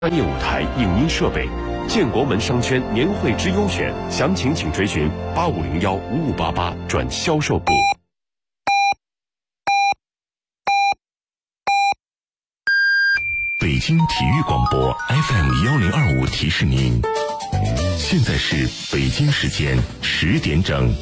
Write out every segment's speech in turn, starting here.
专业舞台、影音设备，建国门商圈年会之优选，详情请追询8501-5588转销售部。 北京体育广播 FM1025提示您，现在是北京时间10点整。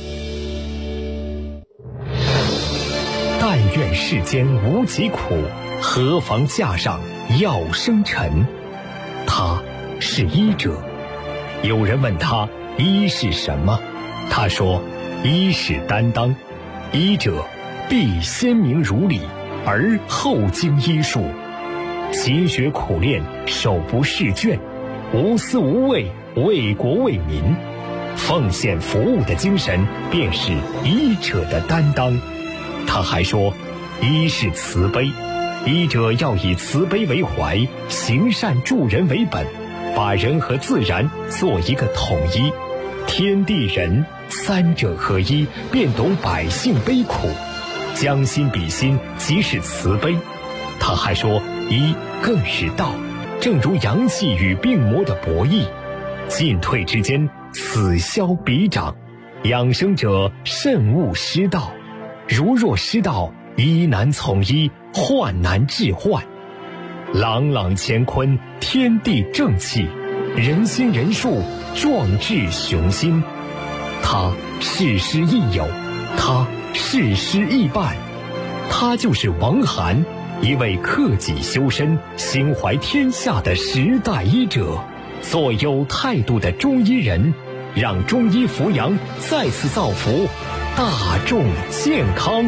但愿世间无疾苦，何妨架上药生尘。他是医者。有人问他医是什么，他说医是担当，医者必先明如理，而后经医术，勤学苦练，手不释卷，无私无畏，为国为民，奉献服务的精神便是医者的担当。他还说医是慈悲，医者要以慈悲为怀，行善助人为本，把人和自然做一个统一，天地人三者合一，便懂百姓悲苦，将心比心，即是慈悲。他还说医更是道，正如阳气与病魔的博弈，进退之间，此消彼长，养生者慎勿失道，如若失道，医难从医，患难治患。朗朗乾坤，天地正气，人心人术，壮志雄心。他事师亦友，他事师亦伴，他就是王涵，一位克己修身、心怀天下的时代医者，做有态度的中医人，让中医扶阳再次造福大众健康。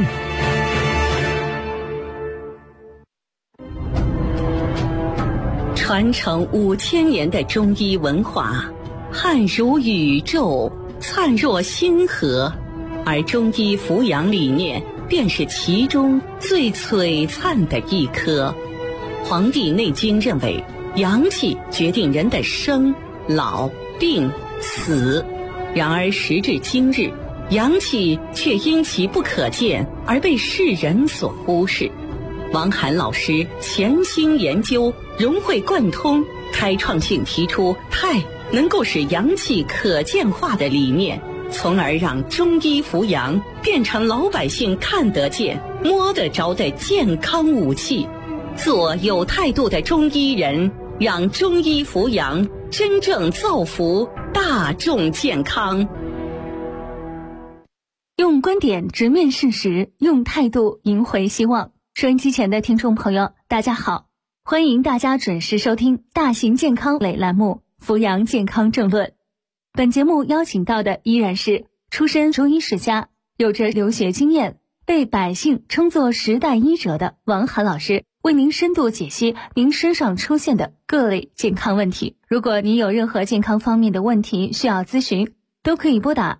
传承5000年的中医文化，汉如宇宙，灿若星河，而中医扶阳理念便是其中最璀璨的一颗。《黄帝内经》认为，阳气决定人的生、老、病、死。然而时至今日，阳气却因其不可见而被世人所忽视。王涵老师潜心研究，融会贯通，开创性提出太能够使阳气可见化的理念，从而让中医扶阳变成老百姓看得见、摸得着的健康武器。做有态度的中医人，让中医扶阳真正造福大众健康。 用观点直面事实，用态度赢回希望。收音机前的听众朋友，大家好，欢迎大家准时收听大型健康类栏目《扶阳健康政论》。本节目邀请到的依然是出身中医世家，有着留学经验，被百姓称作时代医者的王涵老师，为您深度解析您身上出现的各类健康问题。如果您有任何健康方面的问题需要咨询，都可以拨打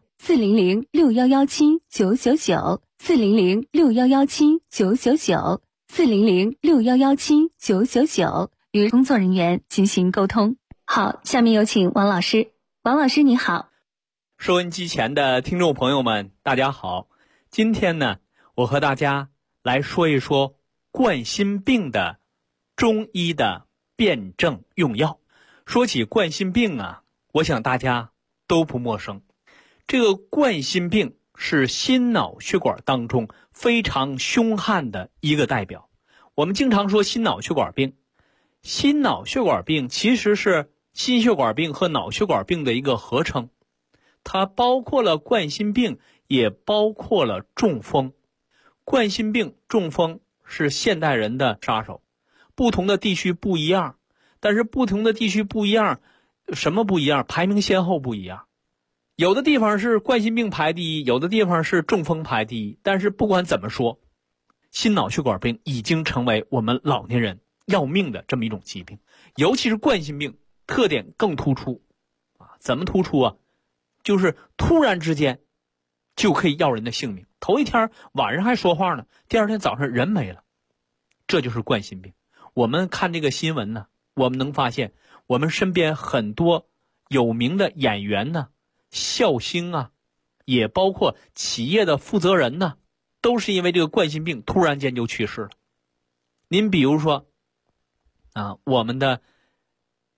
400-6117-999，400-6117-999，400-6117-999，与工作人员进行沟通。好，下面有请王老师。王老师你好。 收音机前的听众朋友们，大家好。今天呢，我和大家来说一说冠心病的中医的辨证用药。说起冠心病啊，我想大家都不陌生。这个冠心病是心脑血管当中非常凶悍的一个代表。我们经常说心脑血管病，心脑血管病其实是心血管病和脑血管病的一个合称，它包括了冠心病，也包括了中风。冠心病、中风是现代人的杀手，不同的地区不一样，但是不同的地区不一样，什么不一样？排名先后不一样。有的地方是冠心病排第一，有的地方是中风排第一，但是不管怎么说，心脑血管病已经成为我们老年人要命的这么一种疾病。尤其是冠心病特点更突出啊，怎么突出啊？就是突然之间就可以要人的性命，头一天晚上还说话呢，第二天早上人没了，这就是冠心病。我们看这个新闻呢，我们能发现我们身边很多有名的演员呢、笑星啊，也包括企业的负责人呢，都是因为这个冠心病突然间就去世了。您比如说啊，我们的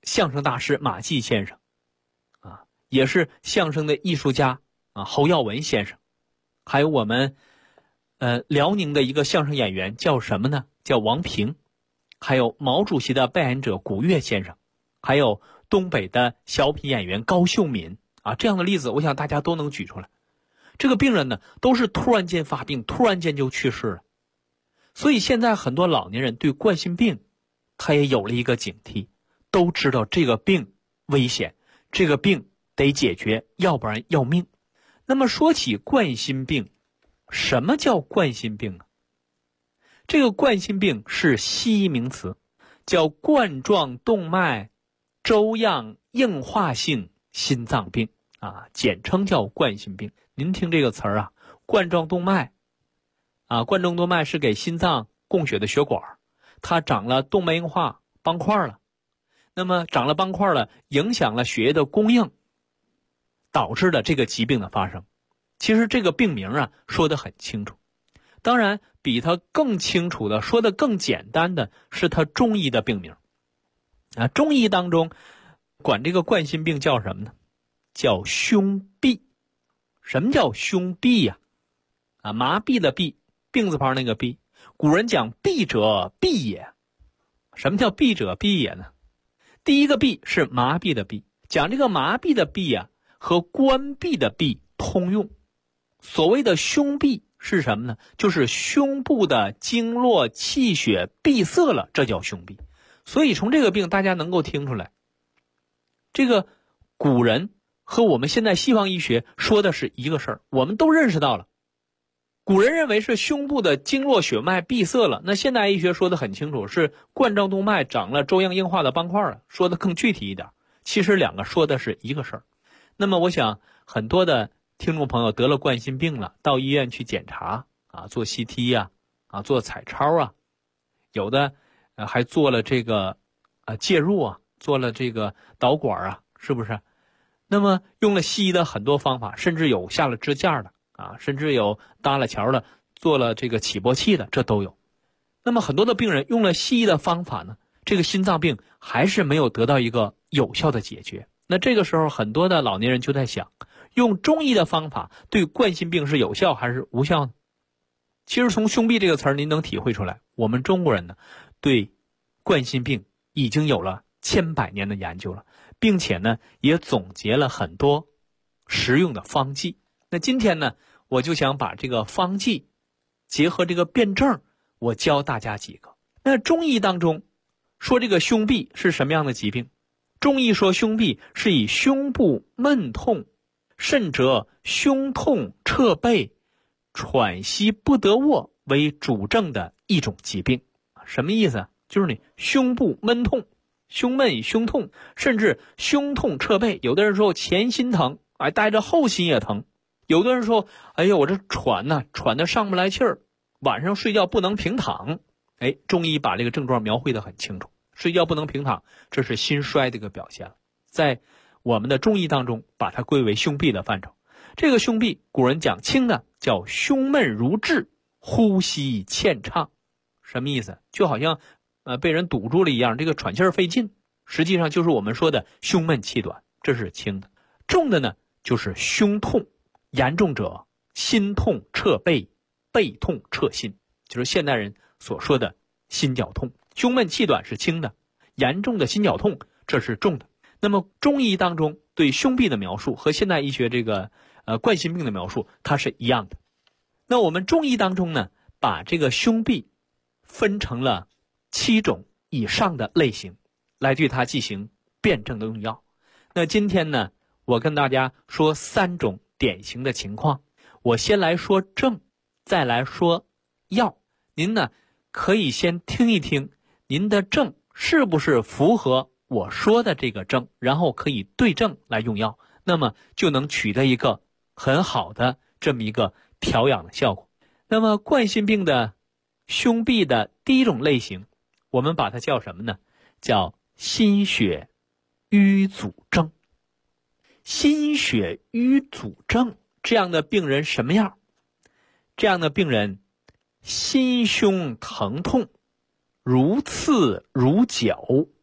相声大师马季先生，也是相声的艺术家侯耀文先生，还有我们辽宁的一个相声演员叫什么呢？叫王平，还有毛主席的扮演者古月先生，还有东北的小品演员高秀敏这样的例子，我想大家都能举出来。这个病人呢，都是突然间发病，突然间就去世了。所以现在很多老年人对冠心病，他也有了一个警惕，都知道这个病危险，这个病得解决，要不然要命。那么说起冠心病，什么叫冠心病啊？这个冠心病是西医名词，叫冠状动脉粥样硬化性心脏病简称叫冠心病。您听这个词儿冠状动脉冠状动脉是给心脏供血的血管，它长了动脉硬化斑块了，那么长了斑块了，影响了血液的供应，导致了这个疾病的发生。其实这个病名说得很清楚，当然比它更清楚的说得更简单的是它中医的病名中医当中管这个冠心病叫什么呢？叫胸痹。什么叫胸痹呀？麻痹的痹，病字旁那个痹。古人讲痹者痹也。什么叫痹者痹也呢？第一个痹是麻痹的痹，讲这个麻痹的痹和关闭的闭通用。所谓的胸痹是什么呢？就是胸部的经络气血闭塞了，这叫胸痹。所以从这个病大家能够听出来，这个古人和我们现在西方医学说的是一个事儿，我们都认识到了。古人认为是胸部的经络血脉闭塞了，那现代医学说的很清楚，是冠状动脉长了粥样硬化的斑块了，说的更具体一点。其实两个说的是一个事儿。那么我想很多的听众朋友得了冠心病了，到医院去检查做 CT 做彩超有的还做了这个介入做了这个导管是不是？那么用了西医的很多方法，甚至有下了支架的甚至有搭了桥的，做了这个起搏器的，这都有。那么很多的病人用了西医的方法呢，这个心脏病还是没有得到一个有效的解决。那这个时候很多的老年人就在想，用中医的方法对冠心病是有效还是无效呢？其实从胸痹这个词儿您能体会出来，我们中国人呢对冠心病已经有了千百年的研究了，并且呢也总结了很多实用的方剂。那今天呢我就想把这个方剂结合这个辩证，我教大家几个。那中医当中说这个胸痹是什么样的疾病？中医说胸痹是以胸部闷痛，甚者胸痛彻背，喘息不得卧为主症的一种疾病。什么意思？就是你胸部闷痛，胸闷胸痛，甚至胸痛彻背。有的人说前心疼，带着后心也疼。有的人说哎呦我这喘得上不来气儿，晚上睡觉不能平躺。中医把这个症状描绘得很清楚，睡觉不能平躺，这是心衰的一个表现了。在我们的中医当中把它归为胸痹的范畴。这个胸痹古人讲轻的叫胸闷如滞，呼吸欠畅。什么意思？就好像被人堵住了一样，这个喘气儿费劲，实际上就是我们说的胸闷气短，这是轻的。重的呢就是胸痛，严重者心痛彻背，背痛彻心，就是现代人所说的心绞痛。胸闷气短是轻的，严重的心绞痛这是重的。那么中医当中对胸痹的描述和现代医学这个冠心病的描述它是一样的。那我们中医当中呢把这个胸痹分成了7种以上的类型来对它进行辩证的用药。那今天呢我跟大家说3种典型的情况，我先来说症，再来说药。您呢可以先听一听您的症是不是符合我说的这个症，然后可以对症来用药，那么就能取得一个很好的这么一个调养的效果。那么冠心病的胸痹的第一种类型，我们把它叫什么呢？叫心血瘀阻症。心血瘀阻症这样的病人什么样？这样的病人心胸疼痛，如刺如绞，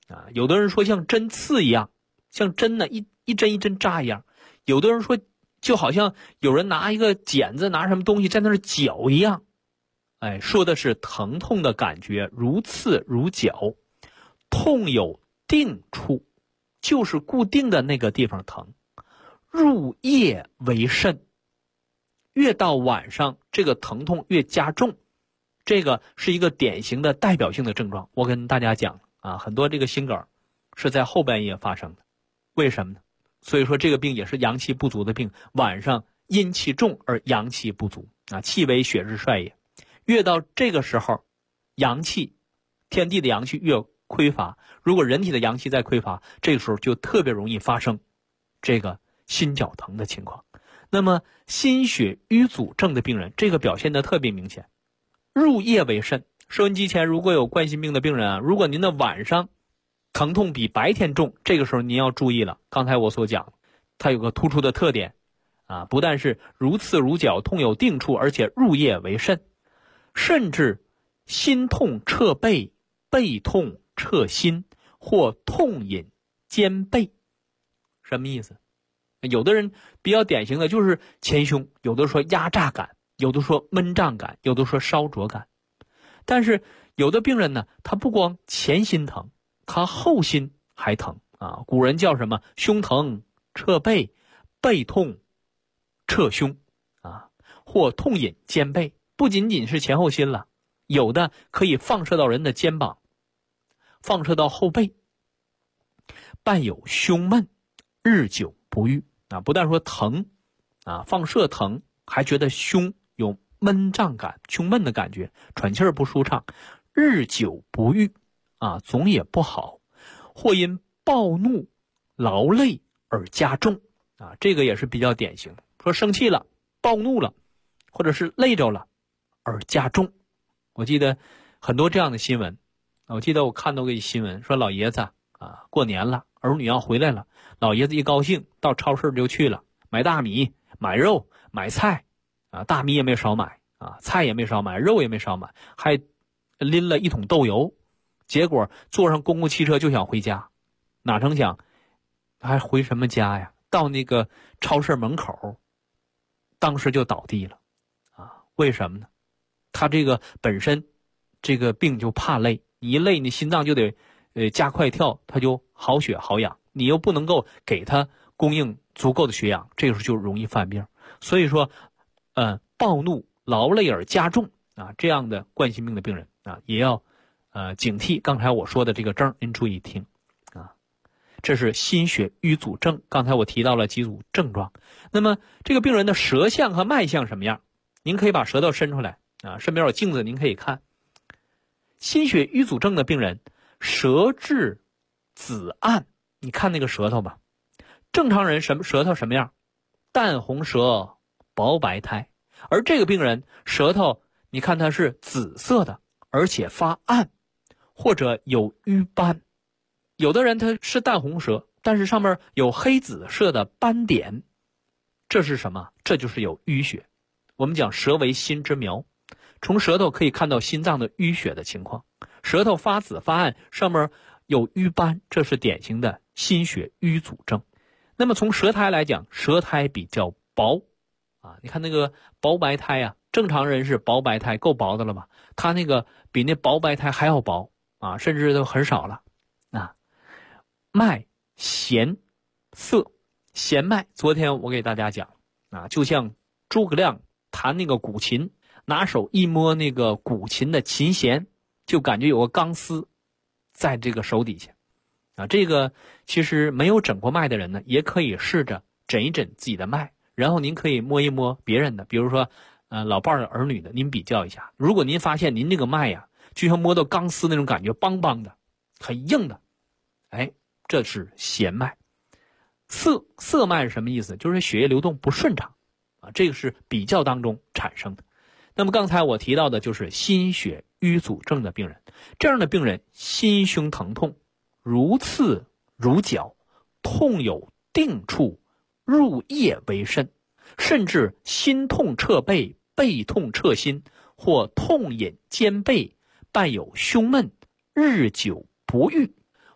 有的人说像针刺一样，像针呢一针一针扎一样，有的人说就好像有人拿一个剪子拿什么东西在那儿绞一样，说的是疼痛的感觉如刺如绞，痛有定处，就是固定的那个地方疼，入夜为甚，越到晚上这个疼痛越加重，这个是一个典型的代表性的症状。我跟大家讲很多这个心梗是在后半夜发生的，为什么呢？所以说这个病也是阳气不足的病，晚上阴气重而阳气不足气为血之帅也。越到这个时候，阳气，天地的阳气越匮乏，如果人体的阳气再匮乏，这个时候就特别容易发生这个心绞疼的情况。那么心血瘀阻症的病人，这个表现的特别明显，入夜为甚。收音机前如果有冠心病的病人如果您的晚上疼痛比白天重，这个时候您要注意了。刚才我所讲，它有个突出的特点不但是如刺如绞，痛有定处，而且入夜为甚，甚至心痛彻背，背痛彻心，或痛饮兼备。什么意思？有的人比较典型的就是前胸，有的说压榨感，有的说闷胀感，有的说烧灼感。但是有的病人呢，他不光前心疼，他后心还疼古人叫什么？胸疼彻背，背痛彻胸或痛饮兼备。不仅仅是前后心了，有的可以放射到人的肩膀，放射到后背，伴有胸闷，日久不愈不但说疼放射疼，还觉得胸有闷胀感，胸闷的感觉，喘气儿不舒畅，日久不愈总也不好，或因暴怒劳累而加重这个也是比较典型，说生气了，暴怒了，或者是累着了而加重。我记得很多这样的新闻，我记得我看到个新闻，说老爷子过年了，儿女要回来了，老爷子一高兴到超市就去了，买大米，买肉，买菜大米也没少买菜也没少买，肉也没少买，还拎了一桶豆油，结果坐上公共汽车就想回家，哪成想还回什么家呀？到那个超市门口，当时就倒地了为什么呢？他这个本身这个病就怕累，你一累你心脏就得加快跳，他就好血好氧，你又不能够给他供应足够的血氧，这个时候就容易犯病。所以说暴怒劳累而加重这样的冠心病的病人也要警惕刚才我说的这个症，您注意听这是心血瘀阻症。刚才我提到了几组症状，那么这个病人的舌象和脉象什么样？您可以把舌头伸出来身边有镜子您可以看。心血瘀阻症的病人舌质紫暗，你看那个舌头吧，正常人舌头什么样？淡红舌，薄白苔。而这个病人舌头你看它是紫色的，而且发暗，或者有瘀斑。有的人他是淡红舌，但是上面有黑紫色的斑点，这是什么？这就是有淤血。我们讲舌为心之苗，从舌头可以看到心脏的淤血的情况。舌头发紫发暗，上面有瘀斑，这是典型的心血瘀阻症。那么从舌苔来讲，舌苔比较薄你看那个薄白苔正常人是薄白苔够薄的了吧？他那个比那薄白苔还要薄甚至都很少了脉弦涩，弦脉昨天我给大家讲就像诸葛亮弹那个古琴，拿手一摸那个古琴的琴弦，就感觉有个钢丝在这个手底下这个其实没有诊过脉的人呢，也可以试着诊一诊自己的脉，然后您可以摸一摸别人的，比如说老伴儿儿女的，您比较一下。如果您发现您这个脉就像摸到钢丝那种感觉，梆梆的很硬的，这是弦脉。涩脉是什么意思？就是血液流动不顺畅这个是比较当中产生的。那么刚才我提到的就是心血瘀阻症的病人，这样的病人心胸疼痛如刺如绞，痛有定处，入夜为甚，甚至心痛彻背，背痛彻心，或痛饮兼备，伴有胸闷，日久不愈，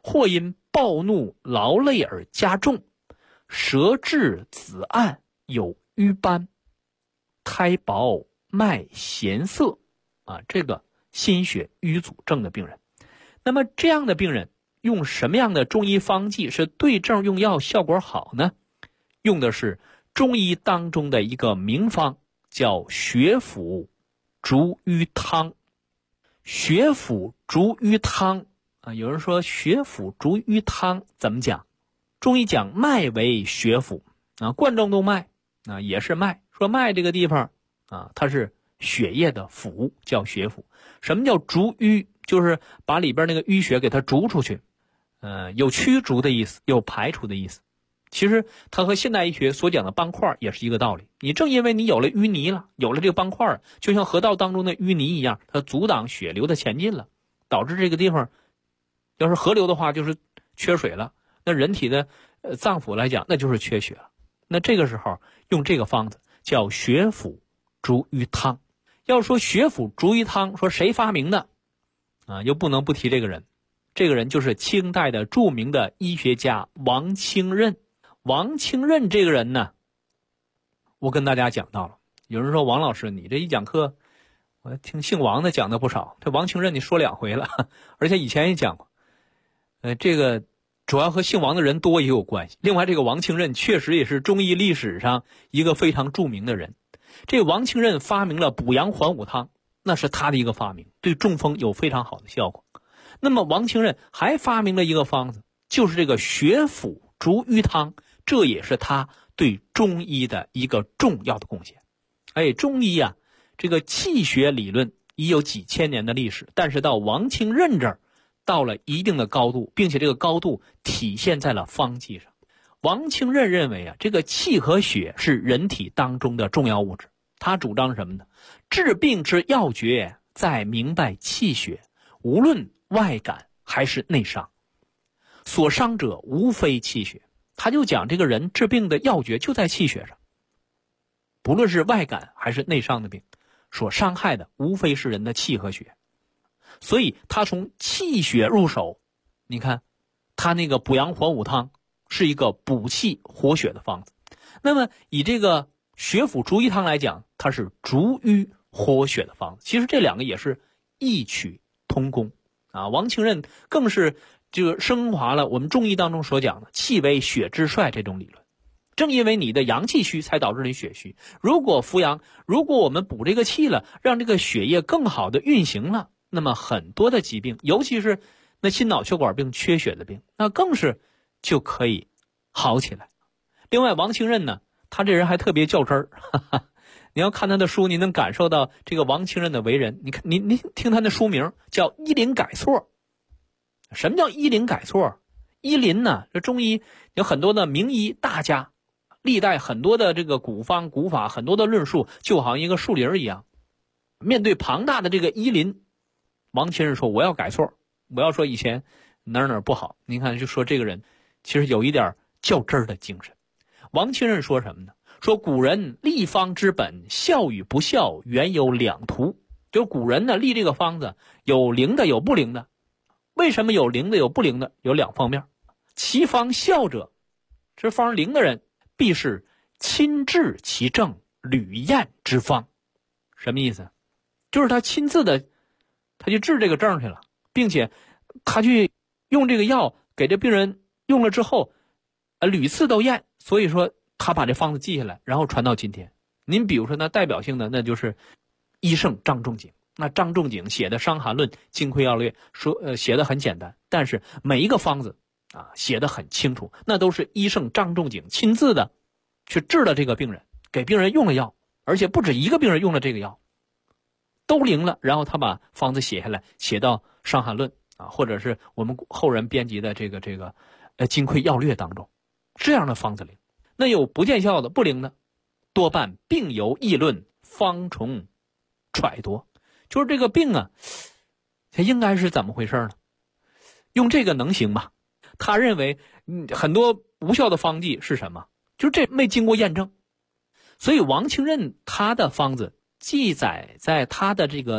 或因暴怒劳累而加重，舌质紫暗，有瘀斑，苔薄脉咸涩这个心血瘀阻症的病人。那么这样的病人用什么样的中医方剂是对症用药效果好呢？用的是中医当中的一个名方，叫血府逐瘀汤。血府逐瘀汤有人说血府逐瘀汤怎么讲？中医讲脉为血府冠状动脉也是脉，说脉这个地方它是血液的府，叫血府。什么叫逐瘀？就是把里边那个淤血给它逐出去，有驱逐的意思，有排除的意思。其实它和现代医学所讲的斑块也是一个道理。你正因为你有了淤泥了，有了这个斑块，就像河道当中的淤泥一样，它阻挡血流的前进了，导致这个地方要是河流的话就是缺水了，那人体的脏腑来讲那就是缺血了。那这个时候用这个方子叫血府逐瘀汤。要说血府逐瘀汤，说谁发明的又不能不提这个人。这个人就是清代的著名的医学家王清任。王清任这个人呢，我跟大家讲到了。有人说王老师你这一讲课，我听姓王的讲的不少，这王清任你说2回了，而且以前也讲过。这个主要和姓王的人多也有关系。另外这个王清任确实也是中医历史上一个非常著名的人。这王清任发明了补阳还五汤，那是他的一个发明，对中风有非常好的效果。那么王清任还发明了一个方子，就是这个血府逐瘀汤，这也是他对中医的一个重要的贡献。中医这个气血理论已有几千年的历史，但是到王清任这儿到了一定的高度，并且这个高度体现在了方剂上。王清任认为这个气和血是人体当中的重要物质。他主张什么呢？治病之要诀在明白气血，无论外感还是内伤，所伤者无非气血。他就讲这个人治病的要诀就在气血上，不论是外感还是内伤的病，所伤害的无非是人的气和血。所以他从气血入手，你看他那个补阳还五汤是一个补气活血的方子。那么以这个血府逐瘀汤来讲，它是逐瘀活血的方子。其实这两个也是异曲同工王清任更是就升华了我们中医当中所讲的气为血之帅这种理论。正因为你的阳气虚才导致你血虚，如果扶阳，如果我们补这个气了，让这个血液更好的运行了，那么很多的疾病，尤其是那心脑血管病缺血的病，那更是就可以好起来。另外王清任呢，他这人还特别较真儿，你要看他的书，你能感受到这个王清任的为人。你看你听他的书名叫医林改错。什么叫医林改错？医林呢，这中医有很多的名医大家，历代很多的这个古方古法，很多的论述就好像一个树林一样。面对庞大的这个医林，王清任说我要改错，我要说以前哪儿不好。您看就说这个人其实有一点较真儿的精神。王清任说什么呢？说古人立方之本，效与不效原有两途。就古人呢立这个方子，有灵的有不灵的。为什么有灵的有不灵的？有两方面。其方效者，这方灵的人必是亲治其症，屡验之方。什么意思？就是他亲自的他去治这个症去了，并且他去用这个药给这病人用了之后屡次都验，所以说他把这方子记下来，然后传到今天。您比如说那代表性的那就是医圣张仲景。那张仲景写的《伤寒论》《金匮要略》说写的很简单，但是每一个方子写的很清楚，那都是医圣张仲景亲自的去治了这个病人，给病人用了药，而且不止一个病人用了这个药都灵了，然后他把方子写下来，写到《伤寒论》或者是我们后人编辑的这个金匮要略当中，这样的方子灵。那有不见效的不灵的，多半病由议论，方从揣度。就是这个病它应该是怎么回事呢？用这个能行吗？他认为很多无效的方剂是什么？就是这没经过验证。所以王清任他的方子记载在他的这个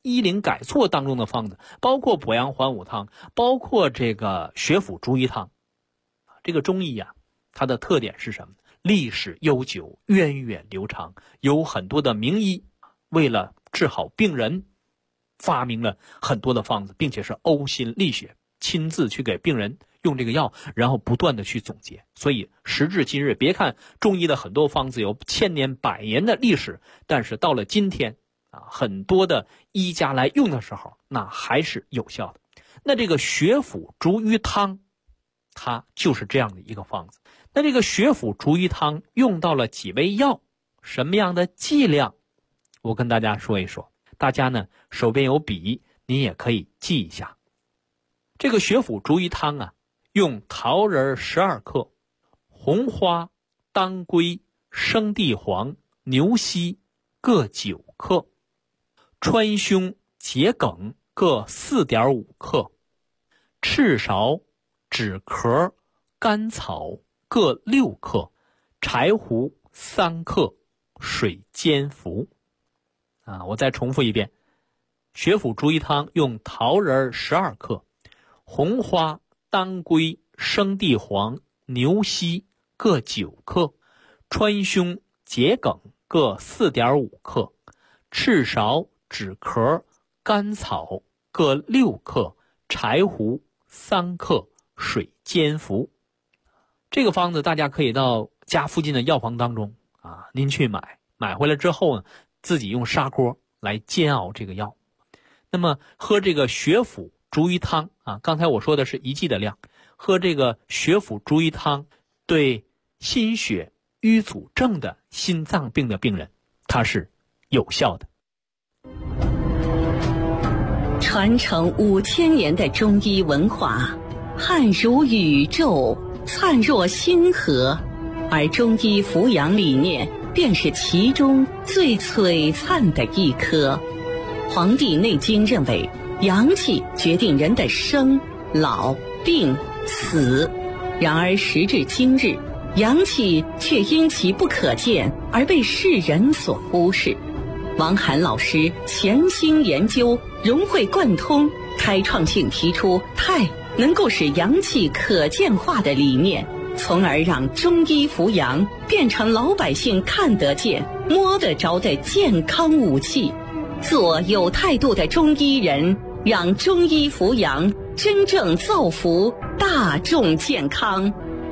医林改错当中的方子，包括补阳还五汤，包括这个血府逐瘀汤。这个中医啊，它的特点是什么？历史悠久，源远流长，有很多的名医为了治好病人，发明了很多的方子，并且是呕心沥血，亲自去给病人用这个药，然后不断的去总结。所以时至今日，别看中医的很多方子有千年百年的历史，但是到了今天很多的医家来用的时候，那还是有效的。那这个血府逐瘀汤，它就是这样的一个方子。那这个血府逐瘀汤用到了几味药，什么样的剂量，我跟大家说一说。大家呢手边有笔，你也可以记一下。这个血府逐瘀汤啊，用桃仁12克，红花、当归、生地黄、牛膝各9克，川芎、桔梗各4.5克，赤芍、枳壳、甘草各6克，柴胡3克，水煎服。我再重复一遍，血府逐瘀汤用桃仁12克，红花、当归、生地黄、牛膝各9克，川芎、桔梗各4.5克，赤芍、枳壳、甘草各6克，柴胡3克，水煎服。这个方子大家可以到家附近的药房当中您去买回来之后呢，自己用砂锅来煎熬这个药。那么喝这个血府逐瘀汤刚才我说的是1剂的量，喝这个血府逐瘀汤对心血瘀阻症的心脏病的病人，它是有效的。 传承5000年的中医文化，汉如宇宙，灿若星河，而中医扶阳理念便是其中最璀璨的一颗。《黄帝内经》认为，阳气决定人的生、老、病、死。然而时至今日，阳气却因其不可见而被世人所忽视。王涵老师潜心研究，融会贯通，开创性提出太能够使阳气可见化的理念，从而让中医扶阳变成老百姓看得见、摸得着的健康武器。做有态度的中医人，让中医扶阳真正造福大众健康。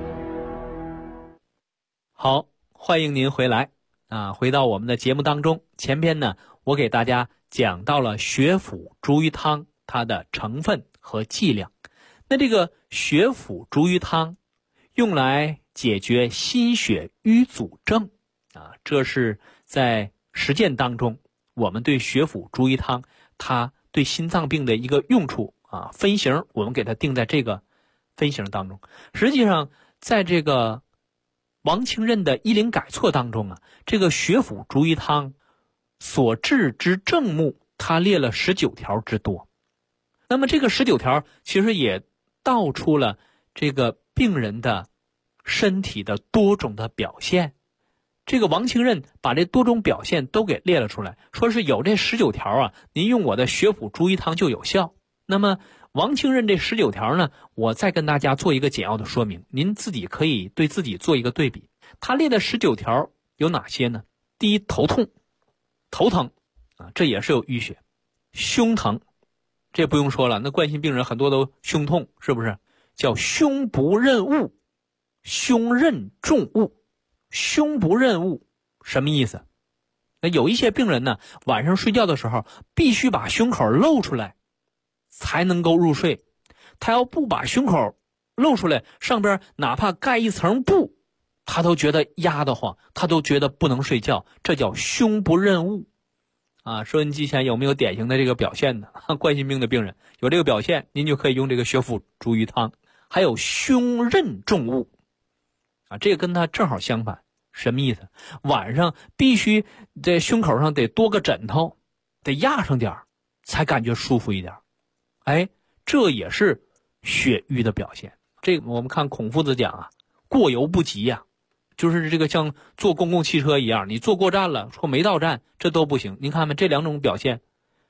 好，欢迎您回来回到我们的节目当中。前边呢，我给大家讲到了血府逐瘀汤它的成分和剂量。那这个血府逐瘀汤用来解决心血瘀阻症这是在实践当中我们对血府逐瘀汤它对心脏病的一个用处分型，我们给它定在这个分型当中。实际上在这个王清任的医林改错当中这个血府逐瘀汤所治之症目，它列了19条之多。那么这个19条其实也道出了这个病人的身体的多种的表现。这个王清任把这多种表现都给列了出来，说是有这19条您用我的血府逐瘀汤就有效。那么王清任这19条呢，我再跟大家做一个简要的说明，您自己可以对自己做一个对比。他列的19条有哪些呢？第一，头痛、头疼这也是有淤血。胸疼，这不用说了，那冠心病人很多都胸痛，是不是？叫胸不任物，胸任重物。胸不任物什么意思？那有一些病人呢，晚上睡觉的时候必须把胸口露出来才能够入睡，他要不把胸口露出来，上边哪怕盖一层布，他都觉得压得慌，他都觉得不能睡觉，这叫胸不任物收音机前有没有典型的这个表现呢？冠心病的病人有这个表现，您就可以用这个血府逐瘀汤。还有胸任重物这个跟他正好相反。什么意思？晚上必须在胸口上得多个枕头，得压上点才感觉舒服一点。这也是血瘀的表现。这个我们看孔夫子讲过犹不及就是这个像坐公共汽车一样，你坐过站了，说没到站，这都不行。您看看这两种表现，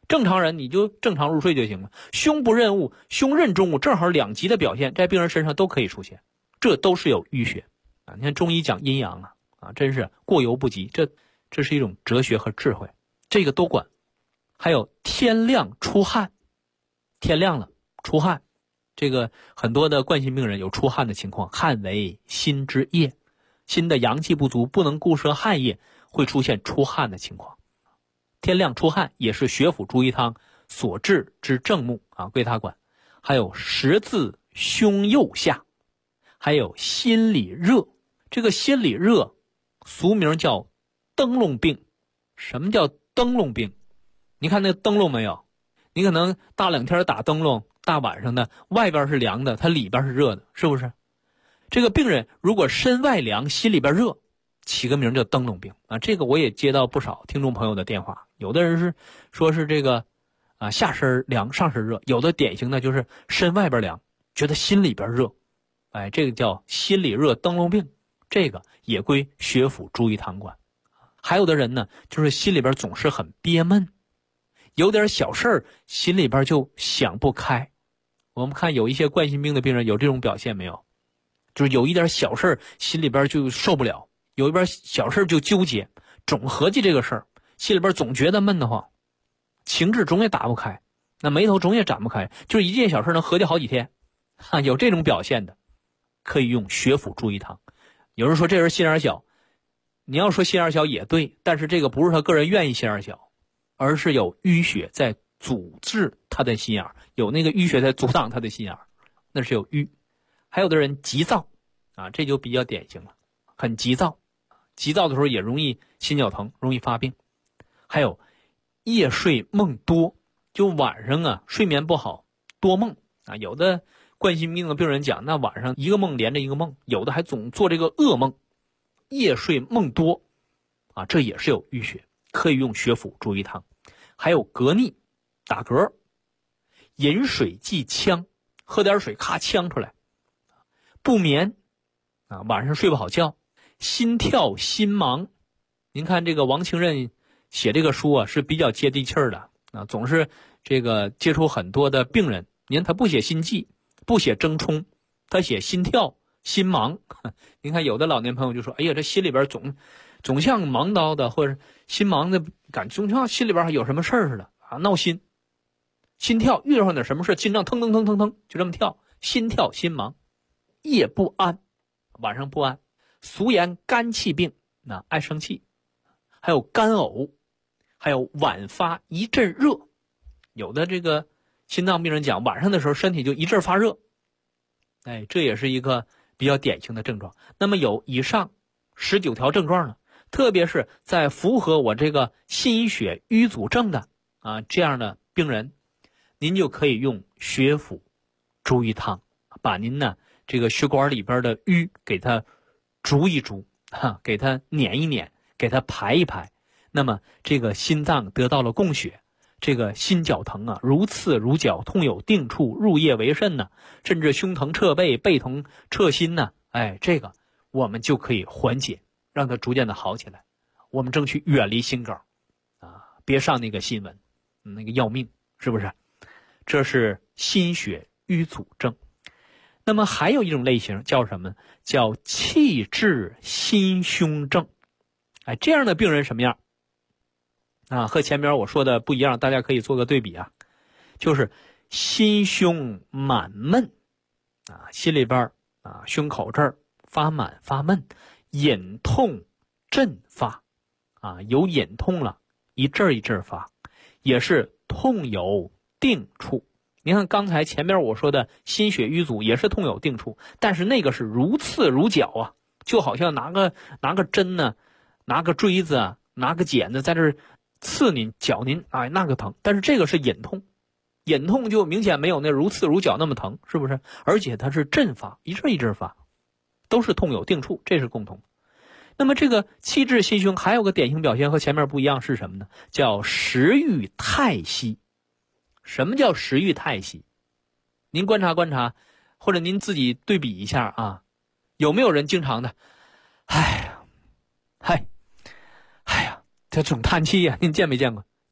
正常人你就正常入睡就行了。凶不任物、凶任中物，正好两极的表现，在病人身上都可以出现，这都是有淤血啊。你看中医讲阴阳真是过犹不及，这是一种哲学和智慧，这个都管。还有天亮出汗，天亮了出汗，这个很多的冠心病人有出汗的情况，汗为心之液，心的阳气不足，不能固摄汗液，会出现出汗的情况。天亮出汗也是血府逐瘀汤所治之症目归他管。还有十字胸右下，还有心里热，这个心里热俗名叫灯笼病。什么叫灯笼病？你看那灯笼没有？你可能大冷天打灯笼，大晚上的，外边是凉的，它里边是热的，是不是？这个病人如果身外凉，心里边热，起个名叫灯笼病这个我也接到不少听众朋友的电话，有的人说是这个下身凉上身热，有的典型的就是身外边凉，觉得心里边热，这个叫心里热灯笼病，这个也归血府逐瘀汤管。还有的人呢，就是心里边总是很憋闷，有点小事儿心里边就想不开。我们看有一些冠心病的病人有这种表现没有？就是有一点小事儿心里边就受不了，有一点小事就纠结，总合计这个事儿，心里边总觉得闷得慌，情志总也打不开，那眉头总也展不开，就是一件小事能合计好几天有这种表现的，可以用血府逐瘀汤。有人说这人心眼小，你要说心眼小也对，但是这个不是他个人愿意心眼小，而是有淤血在阻滞他的心眼，有那个淤血在阻挡他的心眼，那是有淤。还有的人急躁这就比较典型了，很急躁，急躁的时候也容易心绞疼，容易发病。还有夜睡梦多，就晚上睡眠不好，多梦有的冠心病的病人讲，那晚上一个梦连着一个梦，有的还总做这个噩梦，夜睡梦多这也是有淤血，可以用血府逐瘀汤。还有嗝逆、打嗝、饮水即呛，喝点水咔呛出来，不眠晚上睡不好觉，心跳心忙。您看这个王清任写这个书是比较接地气儿的总是这个接触很多的病人。您看他不写心悸，不写怔冲，他写心跳心忙。您看有的老年朋友就说，哎呀，这心里边总像忙叨的，或者心忙的感觉，总像心里边还有什么事儿似的闹心。心跳遇上点什么事，心脏腾腾腾腾腾就这么跳，心跳心忙。夜不安，晚上不安。俗言肝气病爱生气。还有干呕，还有晚发一阵热，有的这个心脏病人讲晚上的时候身体就一阵发热，这也是一个比较典型的症状。那么有以上19条症状呢，特别是在符合我这个心血瘀阻症的这样的病人，您就可以用血府逐瘀汤，把您呢这个血管里边的瘀给它逐一逐给它碾一碾，给它排一排，那么这个心脏得到了供血，这个心绞疼如刺如绞，痛有定处，入夜为甚甚至胸疼侧背，背疼侧心这个我们就可以缓解，让它逐渐的好起来。我们争取远离心梗别上那个新闻那个要命，是不是？这是心血瘀阻症。那么还有一种类型叫什么？叫气滞心胸症。这样的病人什么样和前面我说的不一样，大家可以做个对比就是心胸满闷心里边胸口这儿发满发闷，隐痛阵发有隐痛了，一阵一阵发，也是痛有定处。您看刚才前面我说的心血瘀阻也是痛有定处，但是那个是如刺如绞就好像拿个针呢，拿个锥子拿个剪子在这儿刺您绞您那个疼。但是这个是隐痛，隐痛就明显没有那如刺如绞那么疼，是不是？而且它是阵发，一阵一阵发，都是痛有定处，这是共同。那么这个气滞心胸还有个典型表现和前面不一样是什么呢？叫食欲太息。什么叫食欲太息？您观察观察，或者您自己对比一下有没有人经常的哎呀这种叹气您见没见过？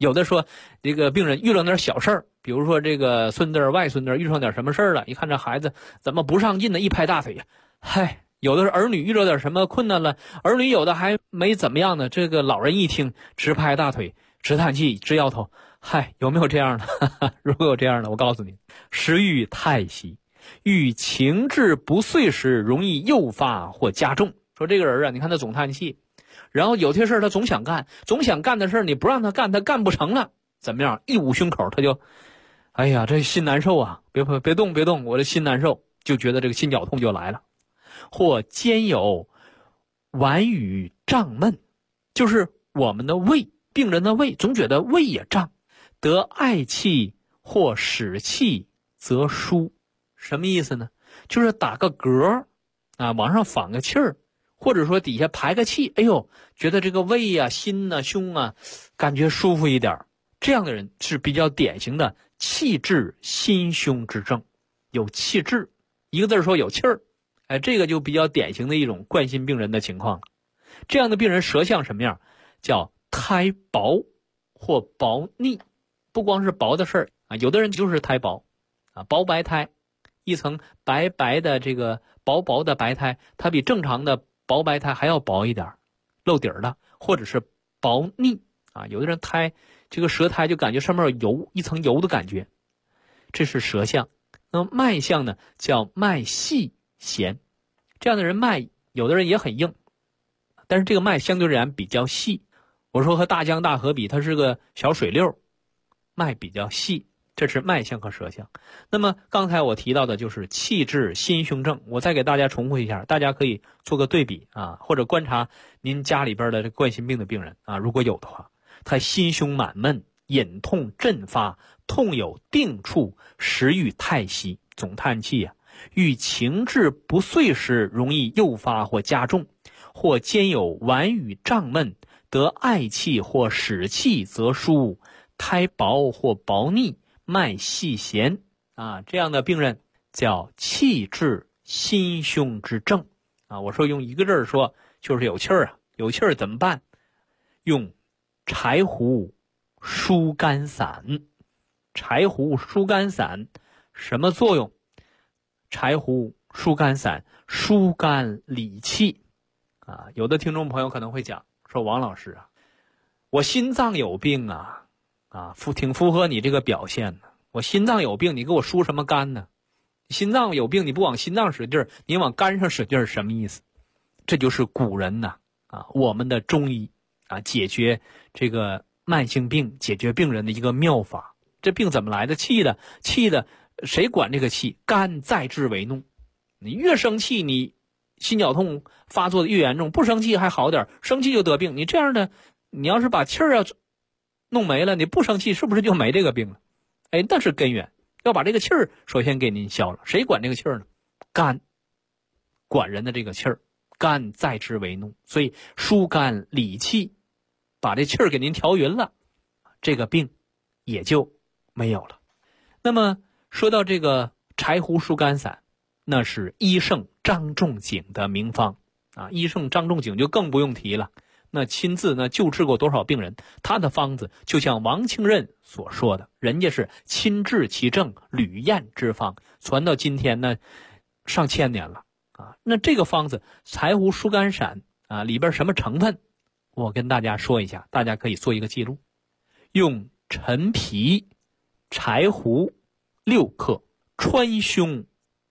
有的说这个病人遇到点小事儿，比如说这个孙子儿外孙子儿遇上点什么事儿了，一看这孩子怎么不上进呢，一拍大腿呀，嗨，有的是儿女遇到点什么困难了，儿女有的还没怎么样呢，这个老人一听直拍大腿，直叹气，直摇头，嗨，有没有这样的？如果有这样的，我告诉你，食欲太息，遇情志不遂时容易诱发或加重。说这个人啊，你看他总叹气，然后有些事儿他总想干的事儿你不让他干不成了，怎么样？一捂胸口他就，哎呀，这心难受啊！别动，我这心难受，就觉得这个心绞痛就来了。或兼有脘盂胀闷，就是我们的胃，病人的胃总觉得胃也胀，得嗳气或使气则舒。什么意思呢？就是打个嗝啊，往上反个气儿，或者说底下排个气，哎呦，觉得这个胃啊、心啊、胸啊，感觉舒服一点。这样的人是比较典型的气滞心胸之症，有气滞，一个字说有气儿，哎，这个就比较典型的一种冠心病人的情况了。这样的病人舌象什么样？叫苔薄或薄腻，不光是薄的事儿啊，有的人就是苔薄啊，薄白苔，一层白白的这个薄薄的白苔，它比正常的薄白苔还要薄一点，漏底儿的，或者是薄腻啊，有的人苔这个舌苔就感觉上面有油，一层油的感觉，这是舌象。那么脉象呢，叫脉细弦，这样的人脉有的人也很硬，但是这个脉相对而言比较细。我说和大江大河比，它是个小水溜，脉比较细，这是脉象和舌象。那么刚才我提到的就是气滞心胸症，我再给大家重复一下，大家可以做个对比啊，或者观察您家里边的冠心病的病人啊，如果有的话，他心胸满闷，隐痛阵发，痛有定处，食欲太息，总叹气啊，遇情志不遂时容易诱发或加重，或兼有脘盂胀闷，得嗳气或使气则舒，苔薄或薄腻，脉细弦啊，这样的病人叫气滞心胸之症啊。我说用一个字说，就是有气儿啊，有气儿怎么办？用柴胡疏肝散。柴胡疏肝散什么作用？柴胡疏肝散，疏肝理气啊。有的听众朋友可能会讲说，王老师啊，我心脏有病啊，挺符合你这个表现的。我心脏有病，你给我疏什么肝呢？心脏有病，你不往心脏使劲儿，你往肝上使劲儿，什么意思？这就是古人呐我们的中医解决这个慢性病、解决病人的一个妙法。这病怎么来的？气的，谁管这个气？肝在志为怒。你越生气，你心绞痛发作的越严重；不生气还好点，生气就得病。你这样的，你要是把气儿要弄没了，你不生气是不是就没这个病了？哎，那是根源，要把这个气儿首先给您消了。谁管这个气儿呢？肝管人的这个气儿，肝在志为怒，所以疏肝理气，把这气儿给您调匀了，这个病也就没有了。那么说到这个柴胡疏肝散，那是医圣张仲景的名方医圣张仲景就更不用提了，那亲自救治过多少病人，他的方子就像王清任所说的，人家是亲治其症，屡验之方，传到今天呢上千年了那这个方子柴胡疏肝散里边什么成分，我跟大家说一下，大家可以做一个记录。用陈皮、柴胡6克，川芎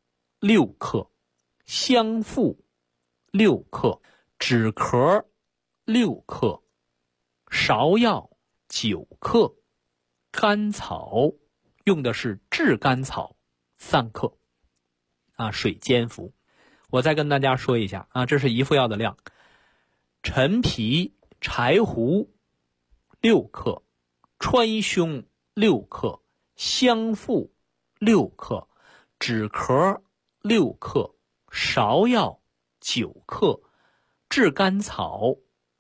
6克，香附6克，止咳6克，芍药9克，甘草用的是炙甘草3克水煎服。我再跟大家说一下这是一副药的量。陈皮、柴胡6克，川芎6克，香附6克，止咳6克，芍药9克，炙甘草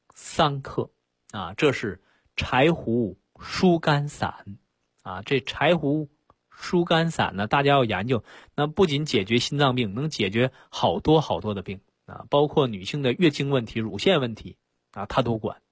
3克这是柴胡疏肝散这柴胡疏肝散呢，大家要研究，那不仅解决心脏病，能解决好多好多的病包括女性的月经问题、乳腺问题它都管。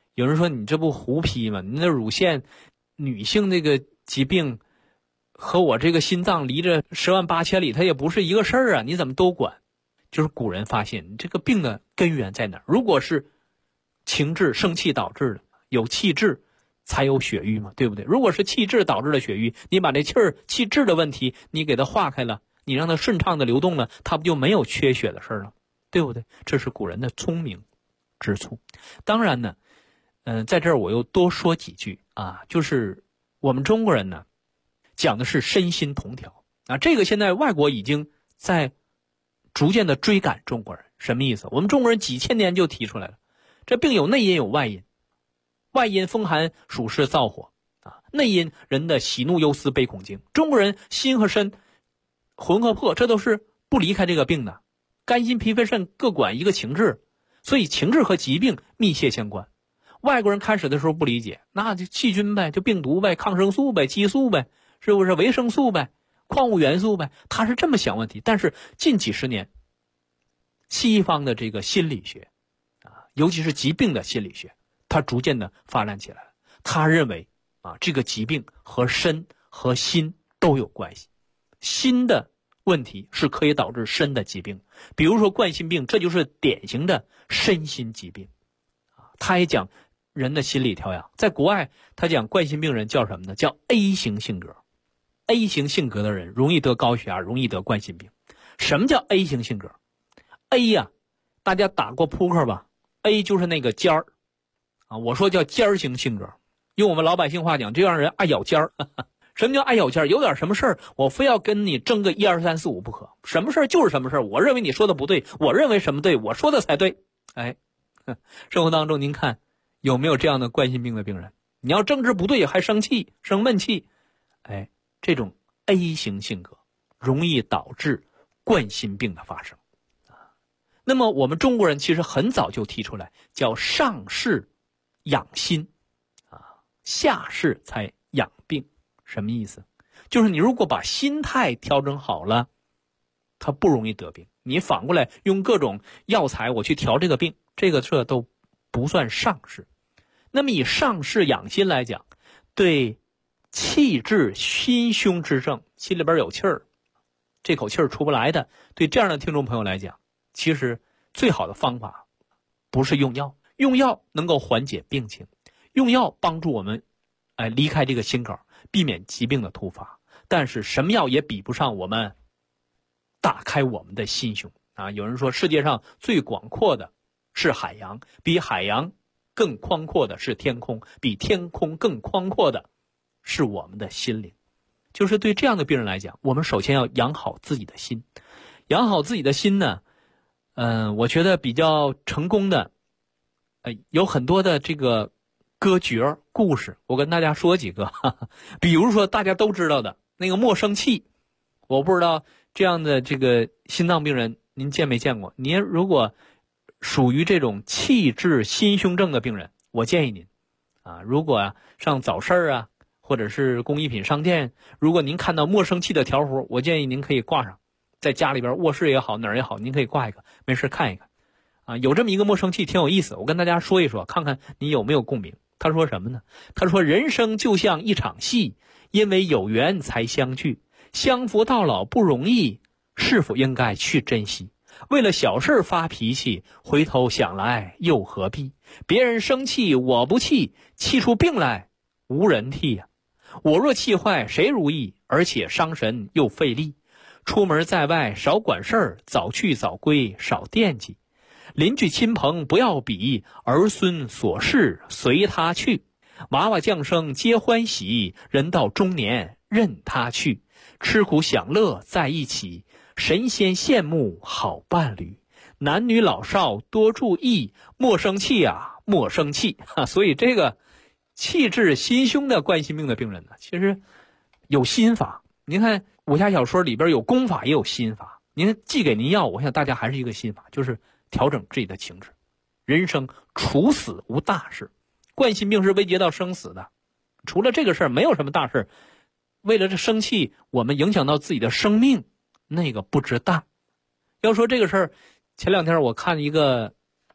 有人说你这不胡批吗？你那乳腺女性这个疾病和我这个心脏离着10万8千里，它也不是一个事儿啊，你怎么都管？就是古人发现这个病的根源在哪儿？如果是情志生气导致的，有气滞才有血瘀嘛，对不对？如果是气滞导致的血瘀，你把这气滞的问题你给它化开了，你让它顺畅的流动了，它不就没有缺血的事了，对不对？这是古人的聪明之处。当然呢，在这儿我又多说几句啊，就是我们中国人呢讲的是身心同调啊，这个现在外国已经在逐渐的追赶中国人。什么意思？我们中国人几千年就提出来了，这病有内因有外因，外因风寒暑湿燥火啊，内因人的喜怒忧思悲恐惊。中国人心和身魂和魄，这都是不离开这个病的，肝心脾肺肾各管一个情志，所以情志和疾病密切相关。外国人开始的时候不理解，那就细菌呗，就病毒呗，抗生素呗，激素呗，是不是维生素呗，矿物元素呗，他是这么想问题。但是近几十年，西方的这个心理学啊，尤其是疾病的心理学，它逐渐的发展起来了。他认为啊，这个疾病和身和心都有关系，心的问题是可以导致身的疾病，比如说冠心病，这就是典型的身心疾病啊。他也讲人的心理调养，在国外他讲冠心病人叫什么呢？叫 A 型性格。A 型性格的人容易得高血压，容易得冠心病。什么叫 A 型性格？ A 呀，大家打过扑克吧？ A 就是那个尖儿啊，我说叫尖儿型性格，用我们老百姓话讲，就让人爱咬尖儿。什么叫爱咬尖儿？有点什么事儿，我非要跟你争个1、2、3、4、5不可。什么事儿就是什么事儿，我认为你说的不对，我认为什么对，我说的才对。哎，生活当中您看有没有这样的冠心病的病人？你要争执不对还生气生闷气，哎，这种 A 型性格容易导致冠心病的发生啊。那么我们中国人其实很早就提出来，叫上士养心啊，下士才养病。什么意思？就是你如果把心态调整好了，它不容易得病。你反过来用各种药材我去调这个病，这都不算上士。那么以上士养心来讲，对气滞心胸之症，心里边有气儿，这口气儿出不来的，对这样的听众朋友来讲，其实最好的方法不是用药，用药能够缓解病情，用药帮助我们离开这个心梗，避免疾病的突发。但是什么药也比不上我们打开我们的心胸啊！有人说世界上最广阔的是海洋，比海洋更宽阔的是天空，比天空更宽阔的是我们的心灵。就是对这样的病人来讲，我们首先要养好自己的心。养好自己的心呢，我觉得比较成功的有很多的这个歌诀故事，我跟大家说几个。比如说大家都知道的那个莫生气，我不知道这样的这个心脏病人您见没见过？您如果属于这种气滞心胸症的病人，我建议您啊，如果上早市啊或者是工艺品商店，如果您看到莫生气的条幅，我建议您可以挂上，在家里边卧室也好哪儿也好，您可以挂一个，没事看一看啊。有这么一个莫生气挺有意思，我跟大家说一说，看看你有没有共鸣。他说什么呢？他说人生就像一场戏，因为有缘才相聚，相扶到老不容易，是否应该去珍惜？为了小事发脾气，回头想来又何必？别人生气我不气，气出病来无人替呀。我若气坏谁如意？而且伤神又费力。出门在外少管事儿，早去早归少惦记。邻居亲朋不要比，儿孙琐事随他去。娃娃降生皆欢喜，人到中年任他去。吃苦享乐在一起，神仙羡慕好伴侣。男女老少多注意，莫生气啊莫生气。所以这个气滞心胸的冠心病的病人呢，其实有心法。您看武侠小说里边有功法也有心法，您寄给您药，我想大家还是一个心法，就是调整自己的情志。人生除死无大事，冠心病是危及到生死的，除了这个事儿没有什么大事。为了这生气我们影响到自己的生命，那个不值当。要说这个事儿，前2天我看一个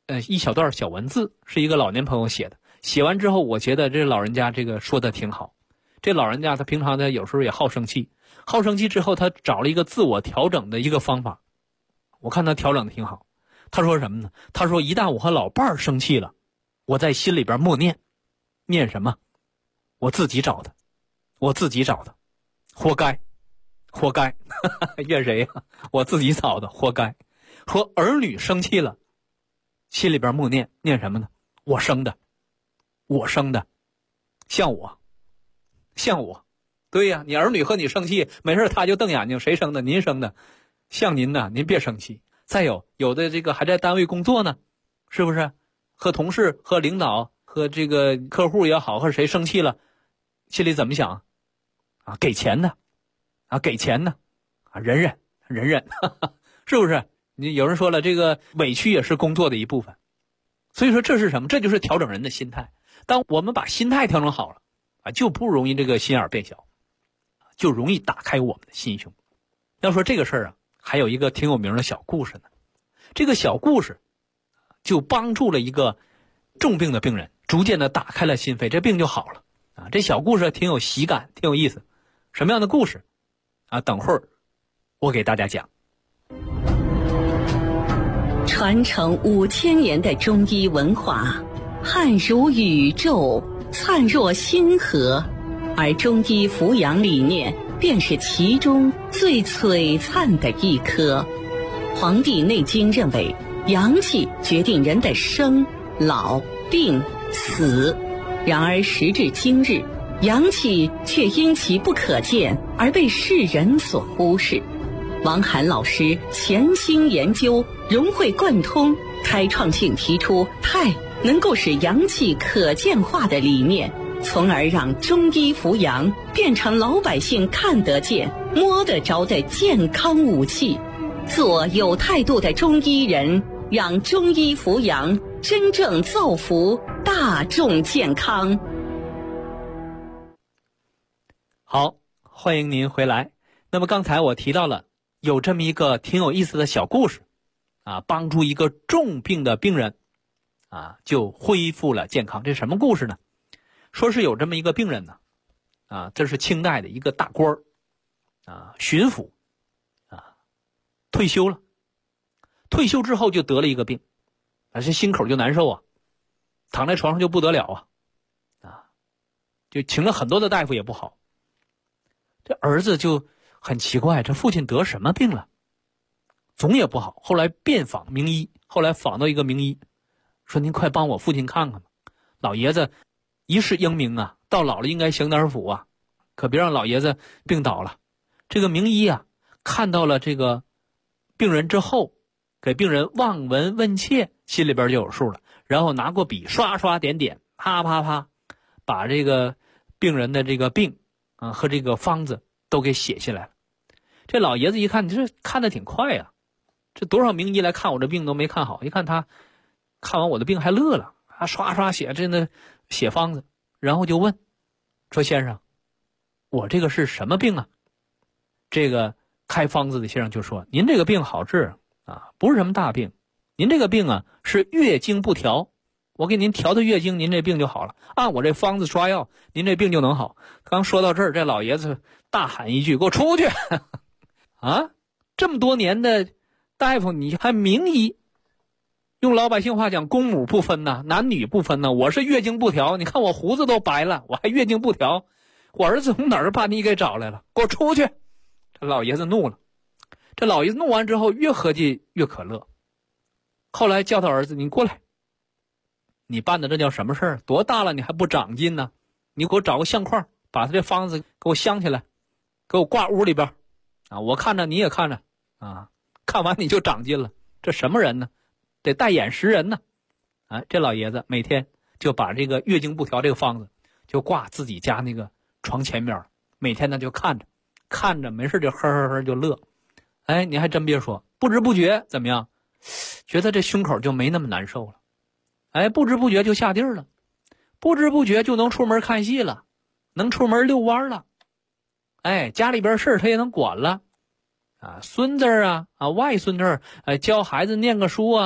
一小段小文字，是一个老年朋友写的。写完之后，我觉得这老人家这个说的挺好。这老人家他平常呢有时候也好生气，好生气之后他找了一个自我调整的一个方法，我看他调整的挺好。他说什么呢？他说一旦我和老伴儿生气了，我在心里边默念，念什么？我自己找的，我自己找的，活该，活该，怨谁呀？我自己找的，活该。说儿女生气了，心里边默念，念什么呢？我生的，我生的，像我，像我。对呀，你儿女和你生气，没事他就瞪眼睛，谁生的？您生的，像您呐，您别生气。再有的这个还在单位工作呢，是不是？和同事、和领导、和这个客户也好，和谁生气了，心里怎么想？啊，给钱呢，啊，给钱呢，啊，忍忍，忍忍，是不是？你有人说了，这个委屈也是工作的一部分。所以说这是什么？这就是调整人的心态。当我们把心态调整好了，啊，就不容易这个心眼变小，就容易打开我们的心胸。要说这个事儿啊，还有一个挺有名的小故事呢。这个小故事就帮助了一个重病的病人，逐渐的打开了心扉，这病就好了啊。这小故事挺有喜感，挺有意思。什么样的故事啊？等会儿我给大家讲。 传承5000年的中医文化，汉如宇宙，灿若星河，而中医扶阳理念便是其中最璀璨的一颗。《黄帝内经》认为，阳气决定人的生、老、病、死。然而时至今日，阳气却因其不可见而被世人所忽视。王涵老师潜心研究，融会贯通，开创性提出太能够使阳气可见化的理念，从而让中医扶阳变成老百姓看得见、摸得着的健康武器。做有态度的中医人，让中医扶阳真正造福大众健康。 好，欢迎您回来。那么刚才我提到了有这么一个挺有意思的小故事啊，帮助一个重病的病人啊就恢复了健康。这什么故事呢？说是有这么一个病人呢啊，这是清代的一个大官啊，巡抚啊，退休了。退休之后就得了一个病，啊，这心口就难受啊，躺在床上就不得了啊，就请了很多的大夫也不好。这儿子就很奇怪，这父亲得什么病了？总也不好。后来遍访名医，后来访到一个名医，说您快帮我父亲看看吧。老爷子一世英名啊，到老了应该享点福啊，可别让老爷子病倒了。这个名医啊，看到了这个病人之后，给病人望闻问切，心里边就有数了，然后拿过笔刷刷点点，啪啪啪，把这个病人的这个病啊和这个方子都给写下来了。这老爷子一看，你这看得挺快啊，这多少名医来看我这病都没看好，一看他看完我的病还乐了，他刷刷写，真的写方子，然后就问说：“先生，我这个是什么病啊？”这个开方子的先生就说：“您这个病好治啊，不是什么大病，您这个病啊是月经不调，我给您调的月经，您这病就好了，按我这方子抓药，您这病就能好。”刚说到这儿，这老爷子大喊一句：“给我出去！”啊，这么多年的大夫，你还名医，用老百姓话讲，公母不分呐，男女不分呐。我是月经不调，你看我胡子都白了，我还月经不调，我儿子从哪儿把你给找来了？给我出去！这老爷子怒了。这老爷子怒完之后，越合计越可乐。后来叫他儿子：“你过来，你办的这叫什么事儿？多大了你还不长进呢？你给我找个相框，把他这方子给我镶起来，给我挂屋里边啊！我看着你也看着啊，看完你就长进了。这什么人呢？得带眼识人呢！啊，这老爷子每天就把这个月经不调这个方子就挂自己家那个床前面了，每天呢就看着没事就呵呵呵就乐。哎，你还真别说，不知不觉怎么样，觉得这胸口就没那么难受了。哎，不知不觉就下地儿了，不知不觉就能出门看戏了，能出门遛弯了。哎，家里边事儿他也能管了，啊，孙子啊，外孙子教孩子念个书啊，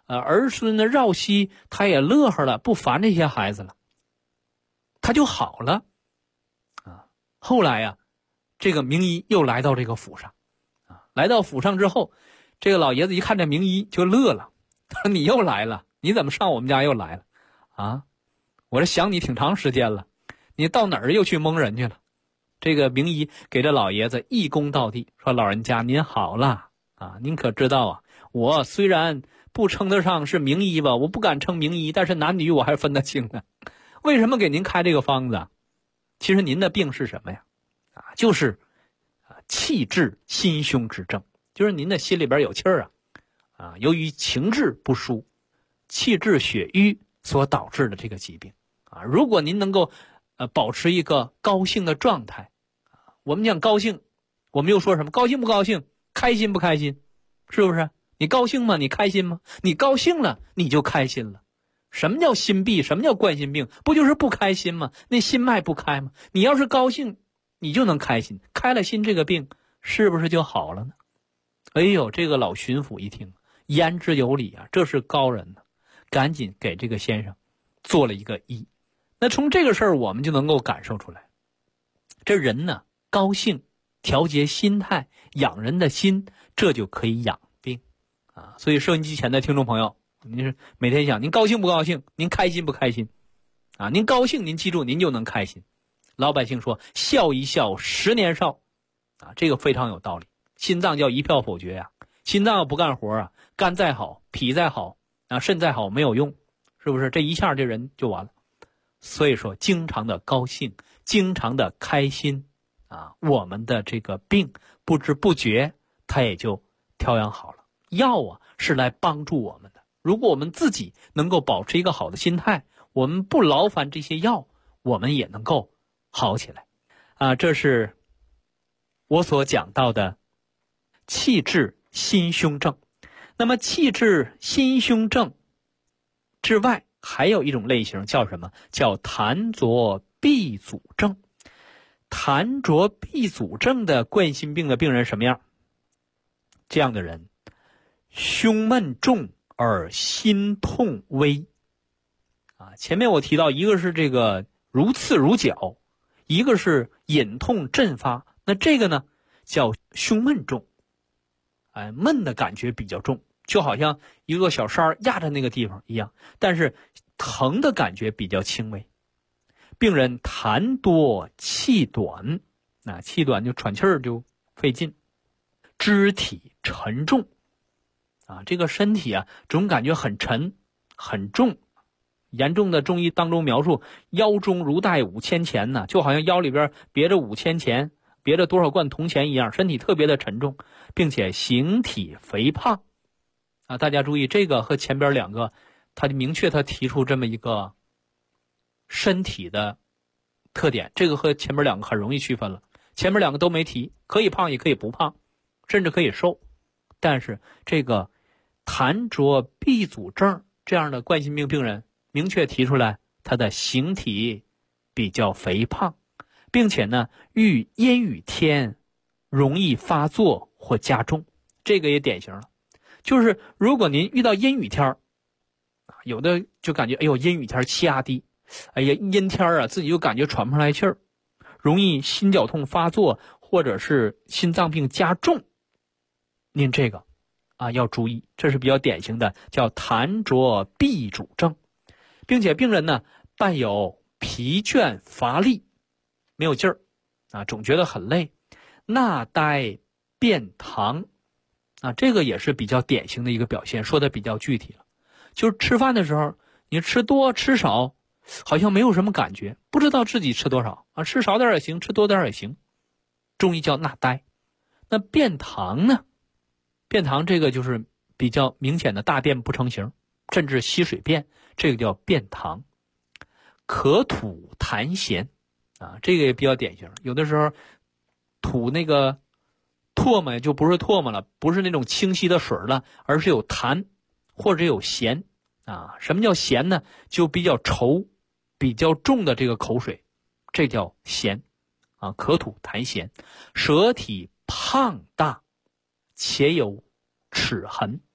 儿孙的绕膝，他也乐呵了，不烦这些孩子了，他就好了。后来呀，这个名医又来到这个府上，来到府上之后，这个老爷子一看这名医就乐了，他说：“你又来了，你怎么上我们家又来了？啊，我这想你挺长时间了，你到哪儿又去蒙人去了？”这个名医给这老爷子一躬到地，说：“老人家您好了啊，您可知道啊，我虽然不称得上是名医吧，我不敢称名医，但是男女我还是分得清的。为什么给您开这个方子？其实您的病是什么呀？就是气滞心胸之症，就是您的心里边有气儿由于情志不舒，气滞血瘀所导致的这个疾病如果您能够保持一个高兴的状态我们讲高兴，我们又说什么？高兴不高兴？开心不开心？是不是？你高兴吗？你开心吗？你高兴了，你就开心了。什么叫心闭？什么叫冠心病？不就是不开心吗？那心脉不开吗？你要是高兴，你就能开心，开了心，这个病是不是就好了呢？哎呦，这个老巡抚一听，言之有理啊，这是高人呢，赶紧给这个先生做了一个医。那从这个事儿，我们就能够感受出来，这人呢，高兴，调节心态，养人的心，这就可以养病所以收音机前的听众朋友，您是每天想您高兴不高兴？您开心不开心？您高兴，您记住，您就能开心。老百姓说笑一笑10年少这个非常有道理。心脏叫一票否决心脏要不干活肝再好，脾再好肾再好没有用，是不是？这一下这人就完了。所以说经常的高兴，经常的开心我们的这个病不知不觉它也就调养好了。药是来帮助我们的，如果我们自己能够保持一个好的心态，我们不劳烦这些药，我们也能够好起来这是我所讲到的气滞心胸症。那么气滞心胸症之外，还有一种类型叫什么？叫痰浊闭阻症。痰浊闭阻症的冠心病的病人什么样？这样的人胸闷重而心痛微前面我提到，一个是这个如刺如绞，一个是隐痛阵发。那这个呢叫胸闷重闷的感觉比较重，就好像一个小山压在那个地方一样，但是疼的感觉比较轻微。病人痰多气短气短就喘气儿就费劲，肢体沉重这个身体总感觉很沉很重。严重的中医当中描述，腰中如带5000钱就好像腰里边别着5000钱，别着多少罐铜钱一样，身体特别的沉重，并且形体肥胖大家注意，这个和前边两个他明确他提出这么一个身体的特点，这个和前面两个很容易区分了。前面两个都没提，可以胖也可以不胖，甚至可以瘦，但是这个痰浊闭阻症这样的冠心病病人明确提出来，他的形体比较肥胖，并且呢遇阴雨天容易发作或加重。这个也典型了，就是如果您遇到阴雨天有的就感觉哎呦阴雨天气压低，哎呀阴天自己就感觉喘不上来气儿，容易心绞痛发作或者是心脏病加重，您这个要注意，这是比较典型的叫痰浊闭阻症。并且病人呢伴有疲倦乏力，没有劲儿总觉得很累，纳呆便溏这个也是比较典型的一个表现，说的比较具体了。就是吃饭的时候，你吃多吃少好像没有什么感觉，不知道自己吃多少吃少点也行，吃多点也行，中医叫纳呆。那便溏呢？便溏这个就是比较明显的大便不成形，甚至稀水便，这个叫便溏。可吐痰涎这个也比较典型，有的时候吐那个唾沫就不是唾沫了，不是那种清晰的水了，而是有痰或者有涎什么叫涎呢？就比较稠比较重的这个口水，这叫涎可吐痰涎。舌体胖大且有齿痕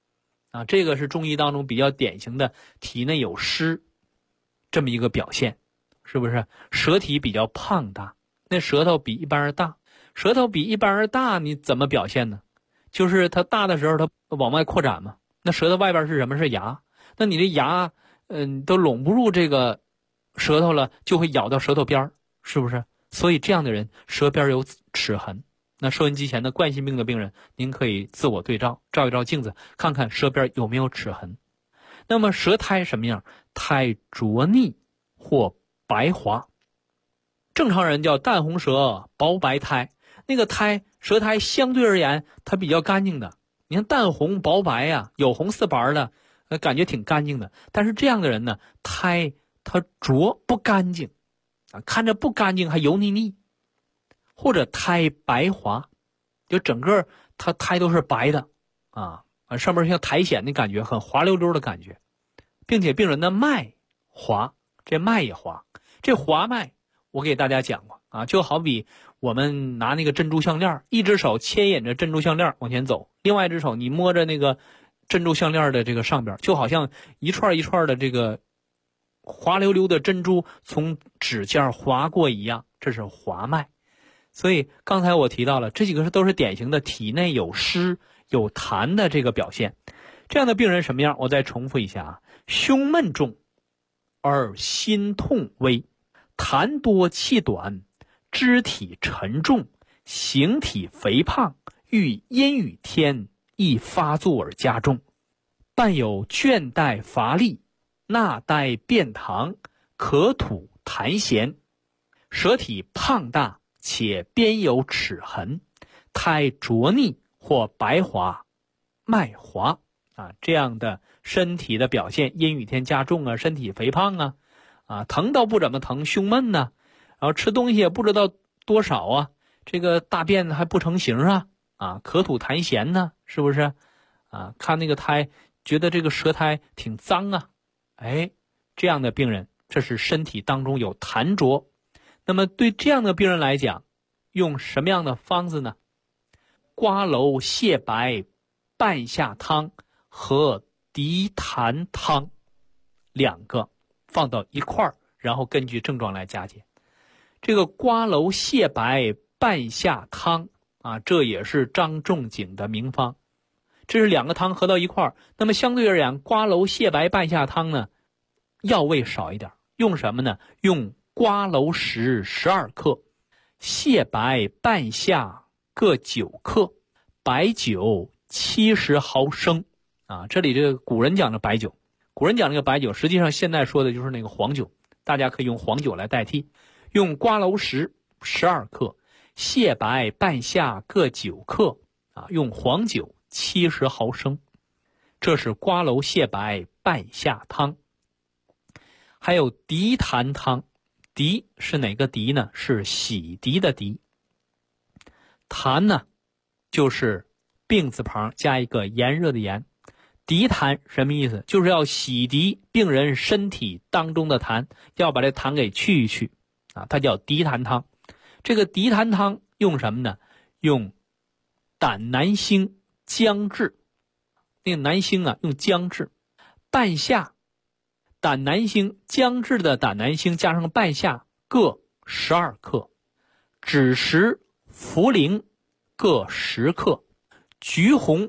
啊，这个是中医当中比较典型的体内有湿这么一个表现，是不是？舌体比较胖大，那舌头比一般人大，舌头比一般人大，你怎么表现呢？就是它大的时候它往外扩展嘛，那舌头外边是什么？是牙，那你这牙都拢不住这个舌头了，就会咬到舌头边儿，是不是？所以这样的人舌边有齿痕。那收音机前的冠心病的病人，您可以自我对照，照一照镜子，看看舌边有没有齿痕。那么舌苔什么样？苔浊腻或白滑。正常人叫淡红舌薄白苔，那个舌苔相对而言它比较干净的。你看淡红薄白呀，有红似白的，感觉挺干净的。但是这样的人呢，苔它浊不干净啊，看着不干净还油腻腻。或者苔白滑，就整个它苔都是白的啊，上面像苔藓的感觉，很滑溜溜的感觉，并且病人的脉滑，这脉也滑。这滑脉我给大家讲过啊，就好比我们拿那个珍珠项链，一只手牵引着珍珠项链往前走，另外一只手你摸着那个珍珠项链的这个上边，就好像一串一串的这个滑溜溜的珍珠从指尖滑过一样，这是滑脉。所以刚才我提到了这几个都是典型的体内有湿有痰的这个表现。这样的病人什么样？我再重复一下啊：胸闷重而心痛微，痰多气短，肢体沉重，形体肥胖，遇阴雨天易发作而加重，伴有倦怠乏力，纳呆便溏，咳吐痰涎，舌体胖大且边有齿痕，苔浊腻或白滑，脉滑啊，这样的身体的表现，阴雨天加重啊，身体肥胖啊，疼倒不怎么疼，胸闷呢，然后吃东西也不知道多少啊，这个大便还不成形啊，咳吐痰涎呢，是不是？啊，看那个苔，觉得这个舌苔挺脏啊，这样的病人，这是身体当中有痰浊。那么对这样的病人来讲，用什么样的方子呢？瓜蒌泻白半夏汤和涤痰汤两个放到一块儿，然后根据症状来加减。这个瓜蒌泻白半夏汤啊，这也是张仲景的名方。这是两个汤合到一块儿，那么相对而言，瓜蒌泻白半夏汤呢，药味少一点。用什么呢？用瓜蒌实12克，泻白半夏各9克，白酒70毫升啊。这里这个古人讲的白酒，古人讲这个白酒，实际上现在说的就是那个黄酒，大家可以用黄酒来代替。用瓜蒌实12克，泻白半夏各9克啊，用黄酒70毫升，这是瓜蒌泻白半夏汤。还有涤痰汤，涤是哪个涤呢？是洗涤的涤。痰呢，就是病字旁加一个炎热的炎。涤痰什么意思？就是要洗涤病人身体当中的痰，要把这痰给去一去啊，它叫涤痰汤。这个涤痰汤用什么呢？用胆南星、姜至。那个南星啊，用姜至。半夏、胆南星、姜至的胆南星加上半夏各12克，枳实、茯苓各10克，橘红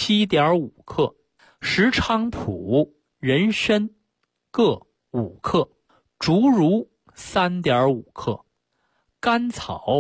7.5克，石菖蒲、人参各5克，竹茹3.5克，甘草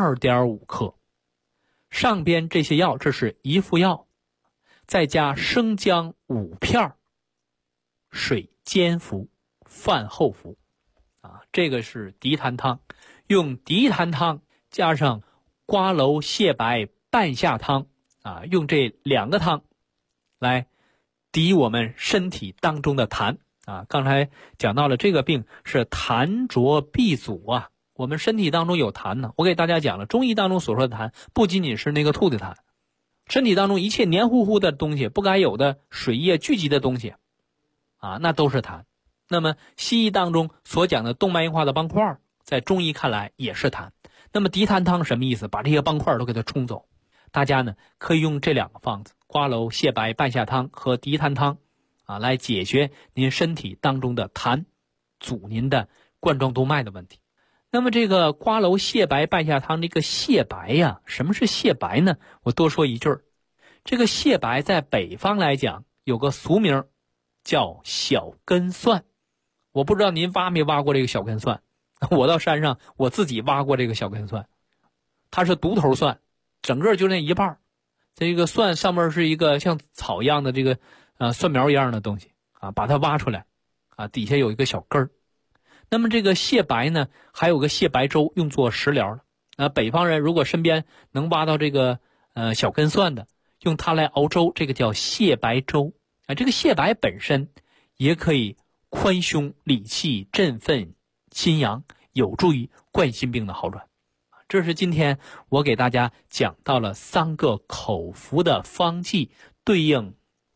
2.5克。上边这些药，这是一副药，再加生姜5片，水煎服，饭后服啊。这个是涤痰汤。用涤痰汤加上瓜蒌泻白半夏汤啊，用这两个汤来涤我们身体当中的痰啊。刚才讲到了这个病是痰浊闭阻啊，我们身体当中有痰呢。我给大家讲了，中医当中所说的痰不仅仅是那个吐的痰，身体当中一切黏糊糊的东西，不该有的水液聚集的东西啊，那都是痰。那么西医当中所讲的动脉硬化的斑块，在中医看来也是痰。那么涤痰汤什么意思？把这些斑块都给它冲走。 大家呢可以用这2个方子：瓜蒌泻白半夏汤和涤痰汤来解决您身体当中的痰，阻您的冠状动脉的问题。那么这个瓜蒌泻白半夏汤，这个泻白呀，什么是泻白呢？我多说一句儿，这个泻白在北方来讲有个俗名叫小根蒜。我不知道您挖没挖过这个小根蒜，我到山上我自己挖过这个小根蒜，它是独头蒜，整个就那一半，这个蒜上面是一个像草一样的这个蒜苗一样的东西把它挖出来底下有一个小根儿。那么这个泻白呢，还有个泻白粥用作食疗的北方人如果身边能挖到这个小根蒜的，用它来熬粥，这个叫泻白粥这个泻白本身也可以宽胸理气、振奋心阳，有助于冠心病的好转。这是今天我给大家讲到了3个口服的方剂，对应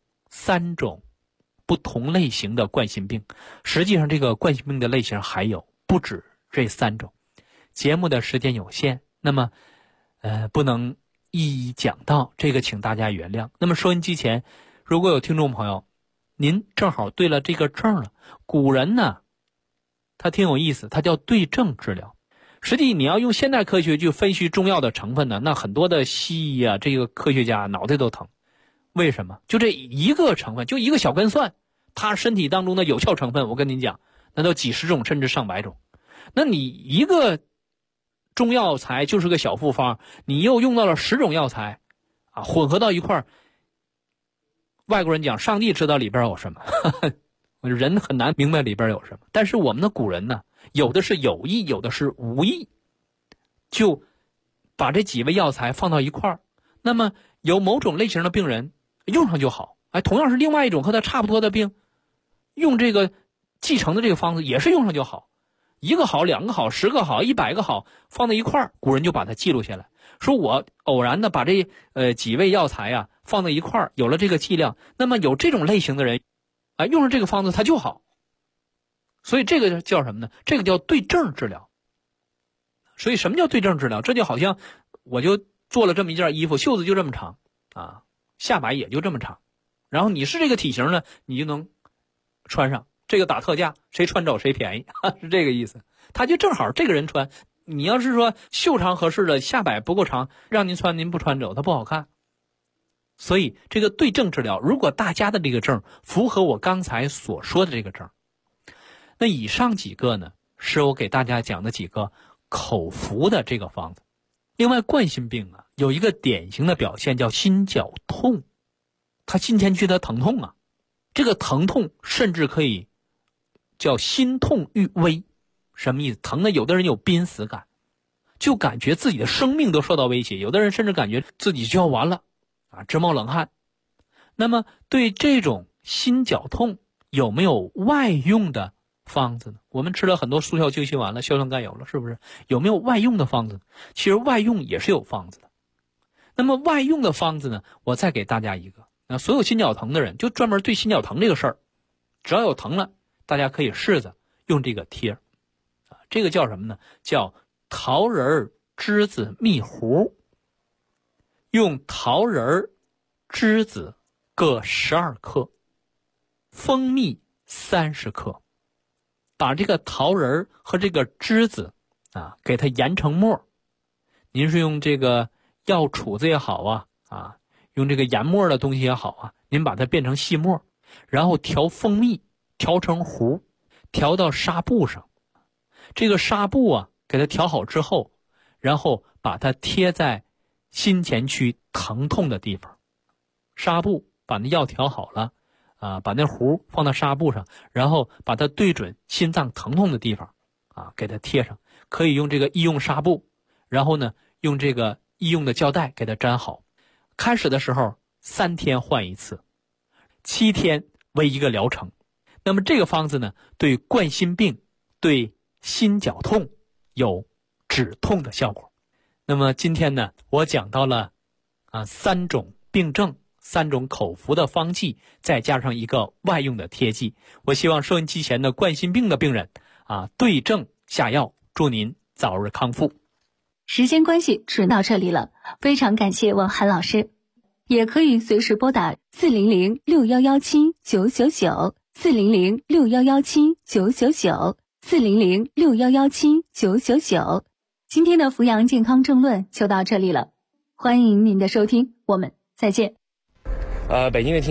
3种不同类型的冠心病。实际上这个冠心病的类型还有不止这3种。节目的时间有限，那么不能一一讲到，这个请大家原谅。那么收音机前如果有听众朋友您正好对了这个症了，古人呢他挺有意思，他叫对症治疗。实际你要用现代科学去分析中药的成分呢，那很多的西医这个科学家脑袋都疼。为什么？就这一个成分，就一个小根蒜，它身体当中的有效成分我跟您讲那都几十种甚至上百种。那你一个中药材就是个小复方，你又用到了10种药材混合到一块儿，外国人讲上帝知道里边有什么人很难明白里边有什么。但是我们的古人呢，有的是有意，有的是无意，就把这几味药材放到一块儿，那么有某种类型的病人用上就好，同样是另外一种和它差不多的病，用这个继承的这个方子也是用上就好，1个好，2个好，10个好，100个好，放在一块儿，古人就把它记录下来，说我偶然的把这几味药材放在一块儿，有了这个剂量，那么有这种类型的人用上这个方子它就好。所以这个叫什么呢？这个叫对症治疗。所以什么叫对症治疗？这就好像我就做了这么一件衣服，袖子就这么长下摆也就这么长，然后你是这个体型呢，你就能穿上，这个打特价，谁穿着谁便宜是这个意思。他就正好这个人穿，你要是说袖长合适的，下摆不够长，让您穿您不穿着它不好看。所以这个对症治疗，如果大家的这个症符合我刚才所说的这个症，那以上几个呢是我给大家讲的几个口服的这个方子。另外冠心病有一个典型的表现叫心绞痛，它心前区的疼痛这个疼痛甚至可以叫心痛欲危。什么意思？疼的有的人有濒死感，就感觉自己的生命都受到威胁，有的人甚至感觉自己就要完了直冒冷汗。那么对这种心绞痛有没有外用的方子呢？我们吃了很多速效救心丸了，硝酸甘油了，是不是？有没有外用的方子？其实外用也是有方子的。那么外用的方子呢，我再给大家一个。那所有心绞疼的人，就专门对心绞疼这个事儿，只要有疼了，大家可以试着用这个贴这个叫什么呢？叫桃仁栀子蜜糊。用桃仁栀子各12克，蜂蜜30克，把这个桃仁和这个栀子给它研成末。您是用这个药杵子也好用这个研末的东西也好您把它变成细末，然后调蜂蜜调成糊，调到纱布上。这个纱布给它调好之后，然后把它贴在心前区疼痛的地方。纱布把那药调好了把那糊放到纱布上，然后把它对准心脏疼痛的地方给它贴上。可以用这个医用纱布，然后呢用这个医用的胶带给它粘好。开始的时候3天换一次，7天为一个疗程。那么这个方子呢，对冠心病、对心绞痛有止痛的效果。那么今天呢，我讲到了3种病症，3种口服的方剂，再加上一个外用的贴剂。我希望收音机前的冠心病的病人对症下药，祝您早日康复。 时间关系只到这里了，非常感谢王涵老师。也可以随时拨打400-6117-999，400-6117-999，400-6117-999。今天的扶阳健康政论就到这里了，欢迎您的收听，我们再见。 北京的听